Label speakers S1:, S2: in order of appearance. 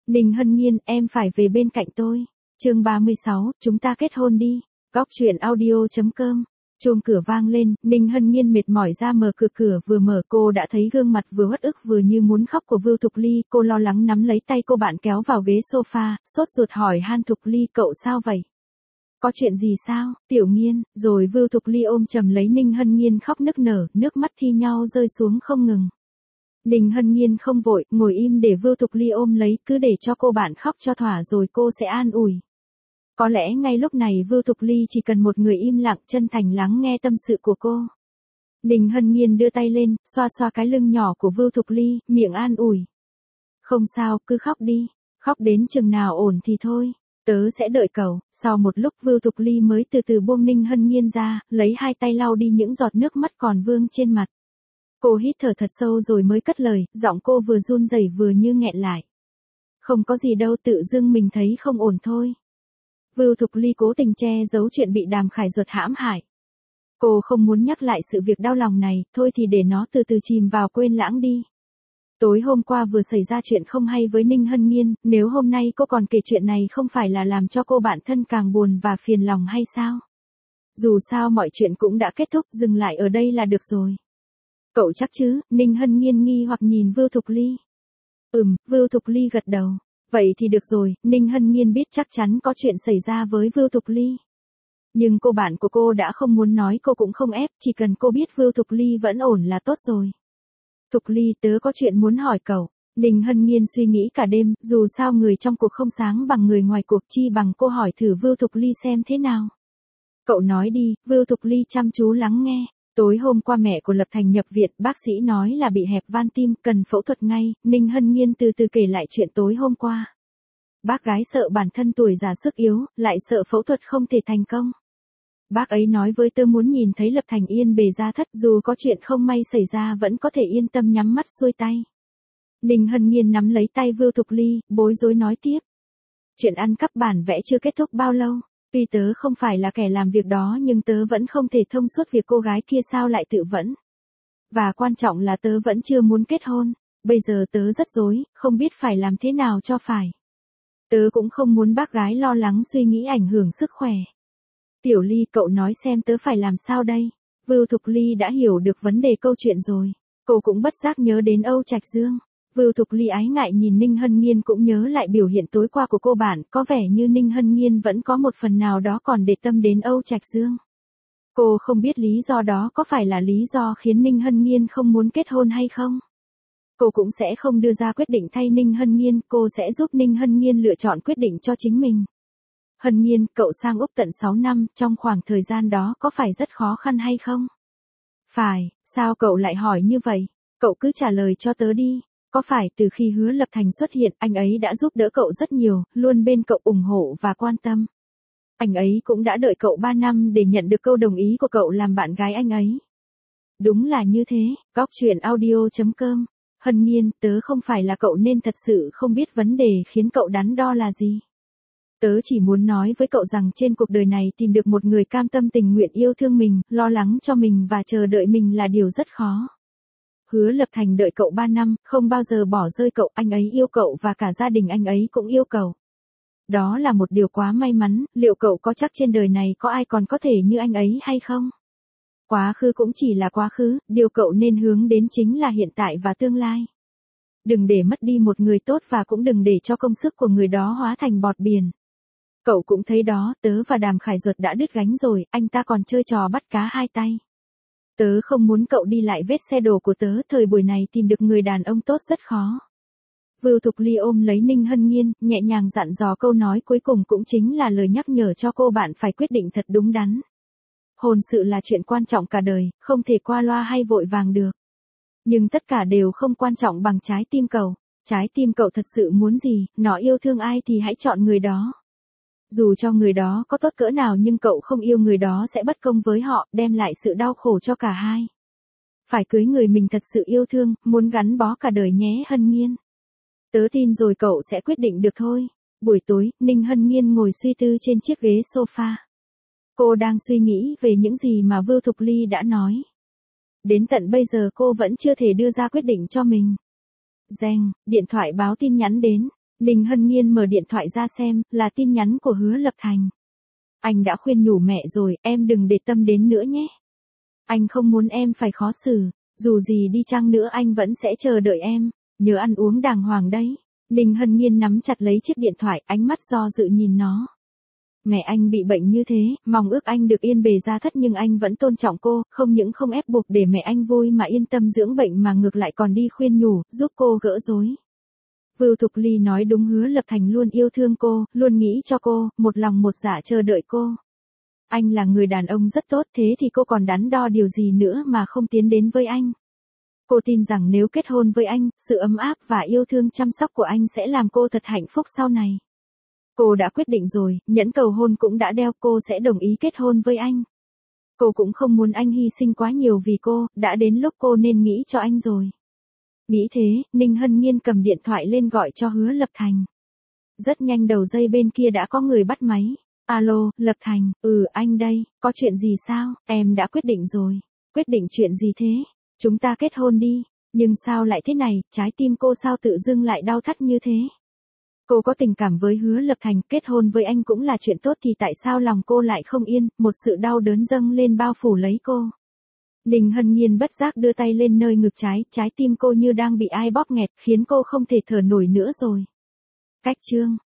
S1: Ninh Hân Nhiên, em phải về bên cạnh tôi. Chương 36, chúng ta kết hôn đi. Góc truyện audio.com. Chuông cửa vang lên, Ninh Hân Nhiên mệt mỏi ra mở cửa vừa mở cô đã thấy gương mặt vừa uất ức vừa như muốn khóc của Vưu Thục Ly, cô lo lắng nắm lấy tay cô bạn kéo vào ghế sofa, sốt ruột hỏi han Thục Ly cậu sao vậy? Có chuyện gì sao, Tiểu Nhiên, rồi Vưu Thục Ly ôm chầm lấy Ninh Hân Nhiên khóc nức nở, nước mắt thi nhau rơi xuống không ngừng. Ninh Hân Nhiên không vội, ngồi im để Vưu Thục Ly ôm lấy, cứ để cho cô bạn khóc cho thỏa rồi cô sẽ an ủi. Có lẽ ngay lúc này Vưu Thục Ly chỉ cần một người im lặng chân thành lắng nghe tâm sự của cô. Ninh Hân Nhiên đưa tay lên, xoa xoa cái lưng nhỏ của Vưu Thục Ly, miệng an ủi. Không sao, cứ khóc đi, khóc đến chừng nào ổn thì thôi, tớ sẽ đợi cậu. Sau một lúc Vưu Thục Ly mới từ từ buông Ninh Hân Nhiên ra, lấy hai tay lau đi những giọt nước mắt còn vương trên mặt. Cô hít thở thật sâu rồi mới cất lời, giọng cô vừa run rẩy vừa như nghẹn lại. Không có gì đâu, tự dưng mình thấy không ổn thôi. Vưu Thục Ly cố tình che giấu chuyện bị Đàm Khải Duật hãm hại. Cô không muốn nhắc lại sự việc đau lòng này, thôi thì để nó từ từ chìm vào quên lãng đi. Tối hôm qua vừa xảy ra chuyện không hay với Ninh Hân Nhiên, nếu hôm nay cô còn kể chuyện này không phải là làm cho cô bạn thân càng buồn và phiền lòng hay sao? Dù sao mọi chuyện cũng đã kết thúc, dừng lại ở đây là được rồi. Cậu chắc chứ, Ninh Hân Nhiên nghi hoặc nhìn Vưu Thục Ly. Vưu Thục Ly gật đầu. Vậy thì được rồi, Ninh Hân Nhiên biết chắc chắn có chuyện xảy ra với Vưu Thục Ly. Nhưng cô bạn của cô đã không muốn nói, cô cũng không ép, chỉ cần cô biết Vưu Thục Ly vẫn ổn là tốt rồi. Thục Ly, tớ có chuyện muốn hỏi cậu. Ninh Hân Nhiên suy nghĩ cả đêm, dù sao người trong cuộc không sáng bằng người ngoài cuộc, chi bằng cô hỏi thử Vưu Thục Ly xem thế nào. Cậu nói đi, Vưu Thục Ly chăm chú lắng nghe. Tối hôm qua mẹ của Lập Thành nhập viện, bác sĩ nói là bị hẹp van tim, cần phẫu thuật ngay. Ninh Hân Nhiên từ từ kể lại chuyện tối hôm qua. Bác gái sợ bản thân tuổi già sức yếu, lại sợ phẫu thuật không thể thành công. Bác ấy nói với tớ muốn nhìn thấy Lập Thành yên bề gia thất, dù có chuyện không may xảy ra vẫn có thể yên tâm nhắm mắt xuôi tay. Ninh Hân Nhiên nắm lấy tay Vưu Thục Ly, bối rối nói tiếp. Chuyện ăn cắp bản vẽ chưa kết thúc bao lâu. Tuy tớ không phải là kẻ làm việc đó nhưng tớ vẫn không thể thông suốt việc cô gái kia sao lại tự vẫn. Và quan trọng là tớ vẫn chưa muốn kết hôn, bây giờ tớ rất rối, không biết phải làm thế nào cho phải. Tớ cũng không muốn bác gái lo lắng suy nghĩ ảnh hưởng sức khỏe. Tiểu Ly, cậu nói xem tớ phải làm sao đây? Vưu Thục Ly đã hiểu được vấn đề câu chuyện rồi, cô cũng bất giác nhớ đến Âu Trạch Dương. Vưu Thục Ly ái ngại nhìn Ninh Hân Nhiên cũng nhớ lại biểu hiện tối qua của cô bạn, có vẻ như Ninh Hân Nhiên vẫn có một phần nào đó còn để tâm đến Âu Trạch Dương. Cô không biết lý do đó có phải là lý do khiến Ninh Hân Nhiên không muốn kết hôn hay không. Cô cũng sẽ không đưa ra quyết định thay Ninh Hân Nhiên, cô sẽ giúp Ninh Hân Nhiên lựa chọn quyết định cho chính mình. Hân Nhiên, cậu sang Úc tận 6 năm, trong khoảng thời gian đó có phải rất khó khăn hay không? Phải, sao cậu lại hỏi như vậy? Cậu cứ trả lời cho tớ đi. Có phải từ khi Hứa Lập Thành xuất hiện, anh ấy đã giúp đỡ cậu rất nhiều, luôn bên cậu ủng hộ và quan tâm. Anh ấy cũng đã đợi cậu 3 năm để nhận được câu đồng ý của cậu làm bạn gái anh ấy. Đúng là như thế, góc truyện audio.com. Hân Nhiên, tớ không phải là cậu nên thật sự không biết vấn đề khiến cậu đắn đo là gì. Tớ chỉ muốn nói với cậu rằng trên cuộc đời này tìm được một người cam tâm tình nguyện yêu thương mình, lo lắng cho mình và chờ đợi mình là điều rất khó. Hứa Lập Thành đợi cậu 3 năm, không bao giờ bỏ rơi cậu, anh ấy yêu cậu và cả gia đình anh ấy cũng yêu cậu. Đó là một điều quá may mắn, liệu cậu có chắc trên đời này có ai còn có thể như anh ấy hay không? Quá khứ cũng chỉ là quá khứ, điều cậu nên hướng đến chính là hiện tại và tương lai. Đừng để mất đi một người tốt và cũng đừng để cho công sức của người đó hóa thành bọt biển. Cậu cũng thấy đó, tớ và Đàm Khải Duật đã đứt gánh rồi, anh ta còn chơi trò bắt cá hai tay. Tớ không muốn cậu đi lại vết xe đổ của tớ, thời buổi này tìm được người đàn ông tốt rất khó. Vưu Thục Ly ôm lấy Ninh Hân Nhiên, nhẹ nhàng dặn dò câu nói cuối cùng cũng chính là lời nhắc nhở cho cô bạn phải quyết định thật đúng đắn. Hôn sự là chuyện quan trọng cả đời, không thể qua loa hay vội vàng được. Nhưng tất cả đều không quan trọng bằng trái tim cậu. Trái tim cậu thật sự muốn gì, nó yêu thương ai thì hãy chọn người đó. Dù cho người đó có tốt cỡ nào nhưng cậu không yêu người đó sẽ bất công với họ, đem lại sự đau khổ cho cả hai. Phải cưới người mình thật sự yêu thương, muốn gắn bó cả đời nhé Hân Nhiên. Tớ tin rồi cậu sẽ quyết định được thôi. Buổi tối, Ninh Hân Nhiên ngồi suy tư trên chiếc ghế sofa. Cô đang suy nghĩ về những gì mà Vưu Thục Ly đã nói. Đến tận bây giờ cô vẫn chưa thể đưa ra quyết định cho mình. Reng, điện thoại báo tin nhắn đến. Ninh Hân Nhiên mở điện thoại ra xem, là tin nhắn của Hứa Lập Thành. Anh đã khuyên nhủ mẹ rồi, em đừng để tâm đến nữa nhé. Anh không muốn em phải khó xử, dù gì đi chăng nữa anh vẫn sẽ chờ đợi em, nhớ ăn uống đàng hoàng đấy. Ninh Hân Nhiên nắm chặt lấy chiếc điện thoại, ánh mắt do dự nhìn nó. Mẹ anh bị bệnh như thế, mong ước anh được yên bề gia thất nhưng anh vẫn tôn trọng cô, không những không ép buộc để mẹ anh vui mà yên tâm dưỡng bệnh mà ngược lại còn đi khuyên nhủ, giúp cô gỡ rối. Vưu Thục Ly nói đúng, Hứa Lập Thành luôn yêu thương cô, luôn nghĩ cho cô, một lòng một dạ chờ đợi cô. Anh là người đàn ông rất tốt, thế thì cô còn đắn đo điều gì nữa mà không tiến đến với anh. Cô tin rằng nếu kết hôn với anh, sự ấm áp và yêu thương chăm sóc của anh sẽ làm cô thật hạnh phúc sau này. Cô đã quyết định rồi, nhẫn cầu hôn cũng đã đeo, cô sẽ đồng ý kết hôn với anh. Cô cũng không muốn anh hy sinh quá nhiều vì cô, đã đến lúc cô nên nghĩ cho anh rồi. Nghĩ thế, Ninh Hân Nhiên cầm điện thoại lên gọi cho Hứa Lập Thành. Rất nhanh đầu dây bên kia đã có người bắt máy. Alo, Lập Thành, anh đây, có chuyện gì sao, em đã quyết định rồi. Quyết định chuyện gì thế? Chúng ta kết hôn đi, nhưng sao lại thế này, trái tim cô sao tự dưng lại đau thắt như thế? Cô có tình cảm với Hứa Lập Thành, kết hôn với anh cũng là chuyện tốt thì tại sao lòng cô lại không yên, một sự đau đớn dâng lên bao phủ lấy cô. Ninh Hân Nhiên bất giác đưa tay lên nơi ngực trái tim cô như đang bị ai bóp nghẹt, khiến cô không thể thở nổi nữa rồi. Cách chương